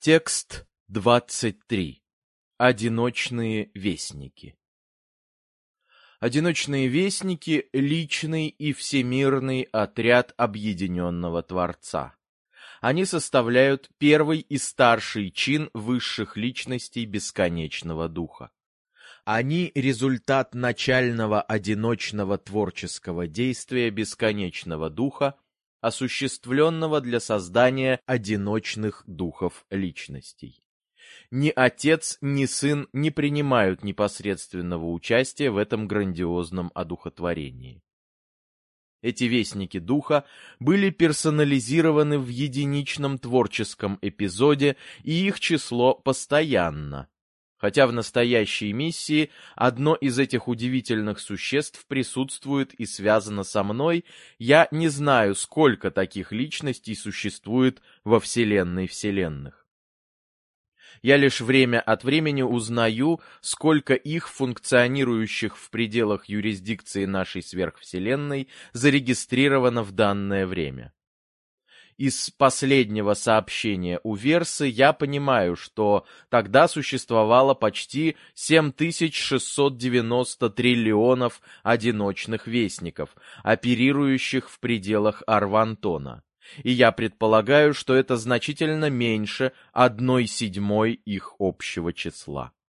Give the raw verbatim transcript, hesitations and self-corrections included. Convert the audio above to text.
Текст двадцать три. Одиночные вестники. Одиночные вестники — личный и всемирный отряд объединенного Творца. Они составляют первый и старший чин высших личностей бесконечного духа. Они — результат начального одиночного творческого действия бесконечного духа, осуществленного для создания одиночных духов личностей. Ни отец, ни сын не принимают непосредственного участия в этом грандиозном одухотворении. Эти вестники духа были персонализированы в единичном творческом эпизоде, и их число постоянно. Хотя в настоящей миссии одно из этих удивительных существ присутствует и связано со мной, я не знаю, сколько таких личностей существует во Вселенной вселенных. Я лишь время от времени узнаю, сколько их, функционирующих в пределах юрисдикции нашей сверхвселенной, зарегистрировано в данное время. Из последнего сообщения у Версы я понимаю, что тогда существовало почти семь тысяч шестьсот девяносто триллионов одиночных вестников, оперирующих в пределах Арвантона, и я предполагаю, что это значительно меньше одной седьмой их общего числа.